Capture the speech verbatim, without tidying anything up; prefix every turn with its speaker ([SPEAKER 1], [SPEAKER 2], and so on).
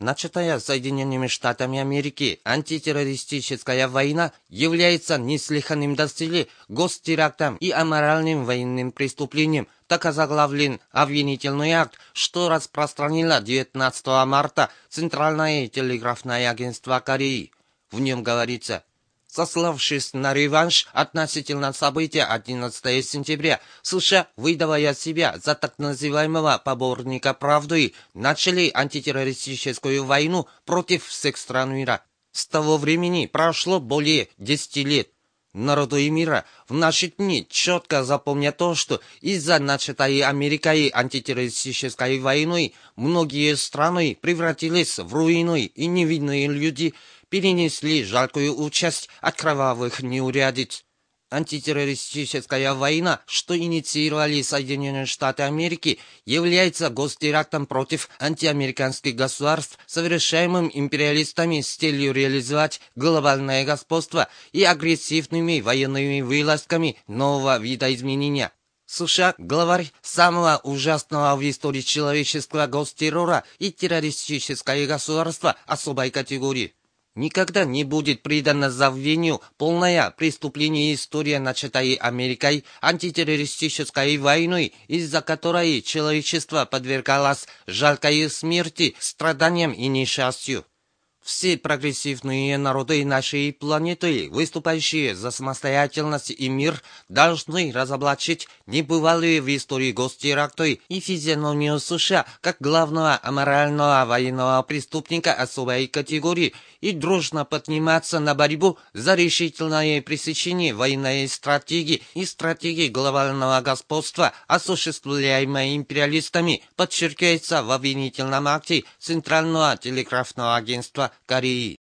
[SPEAKER 1] Начатая Соединенными Штатами Америки антитеррористическая война является неслыханным доселе гостерактом и аморальным военным преступлением, так озаглавлен обвинительный акт, что распространило девятнадцатого марта Центральное телеграфное агентство Кореи. В нем говорится: сославшись на реванш относительно события одиннадцатого сентября, США, выдавая себя за так называемого поборника правды, начали антитеррористическую войну против всех стран мира. С того времени прошло более десяти лет. Народы мира в наши дни четко запомнят то, что из-за начатой Америкой антитеррористической войны многие страны превратились в руины, и невинные люди перенесли жалкую участь от кровавых неурядиц. Антитеррористическая война, что инициировали Соединенные Штаты Америки, является гостерактом против антиамериканских государств, совершаемым империалистами с целью реализовать глобальное господство и агрессивными военными вылазками нового вида изменения. США, главарь самого ужасного в истории человечества гостеррора и террористическое государство особой категории. Никогда не будет предана забвению полное преступление истории, начатой Америкой антитеррористической войной, из-за которой человечество подвергалось жалкой смерти, страданиям и несчастью. Все прогрессивные народы нашей планеты, выступающие за самостоятельность и мир, должны разоблачить небывалые в истории гостеракты и физиономию США как главного аморального военного преступника особой категории и дружно подниматься на борьбу за решительное пресечение военной стратегии и стратегии глобального господства, осуществляемой империалистами, подчеркивается в обвинительном акте Центрального телеграфного агентства Кореи.